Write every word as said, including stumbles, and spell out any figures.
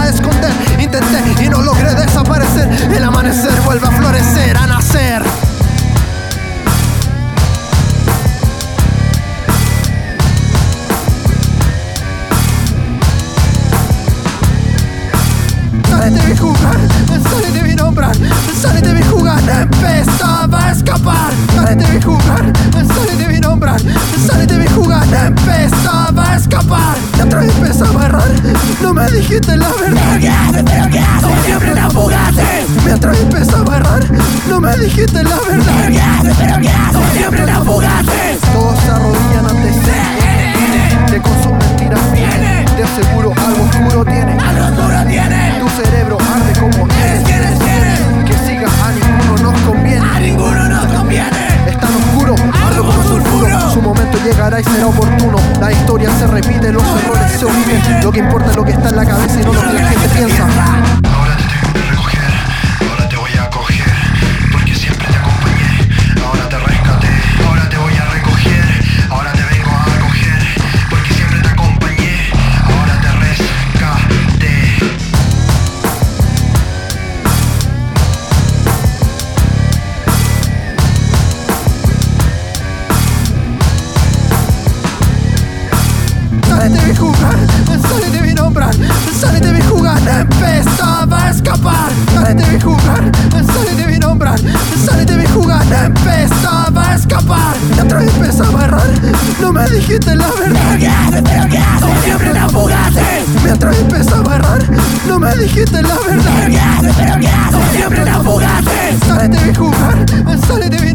a esconder. Intenté y no logré desaparecer. El amanecer vuelve a florecer, a nacer. Sale, te vi jugar, sale, te vi nombrar, sale, te vi jugar, empezaba a escapar. Sale, te vi jugar, sale, te vi nombrar, sale, te vi jugar, empezaba a escapar. Dentro empezaba a errar, no me dijiste la verdad. ¿Pero qué haces? ¿Pero qué haces? Siempre te fugaces. Mientras empezaba a errar, no me dijiste la verdad. ¿Pero qué haces? ¿Pero qué haces? Siempre te fugaces. Todos se arrodillan ante sí, te con sus mentiras viene. De seguro algo oscuro tiene, algo oscuro tiene. Tu cerebro arde como eres, quien eres, quien. Que sigas a ninguno nos conviene. A ninguno nos conviene. Es tan oscuro, ardo como sulfuro. Su momento llegará y será oportuno. La historia se repite, los errores se omiten. Lo que importa es lo que está en la cabeza y no lo que la gente piensa. Ahora te tengo que recoger, ahora te voy a coger, porque siempre te acompañé. Ahora te rescaté, ahora te voy a recoger, ahora te vengo a acoger, porque siempre te acompañé. Ahora te rescaté. Sale, te vi jugar, sale, te vi nombrar, sale, te vi jugar, empezaba a escapar. Sale, te vi jugar, sale, te vi nombrar, sale, te vi jugar, empezaba a escapar. Dentro empezaba a errar, no me dijiste la verdad. ¿Pero qué haces? ¿Pero qué haces? Siempre te fugaces. Mientras empezaba a errar, no me dijiste la verdad. ¿Pero qué haces? ¿Pero qué haces? Siempre te fugaces. Sale, te vi jugar, sale, te vi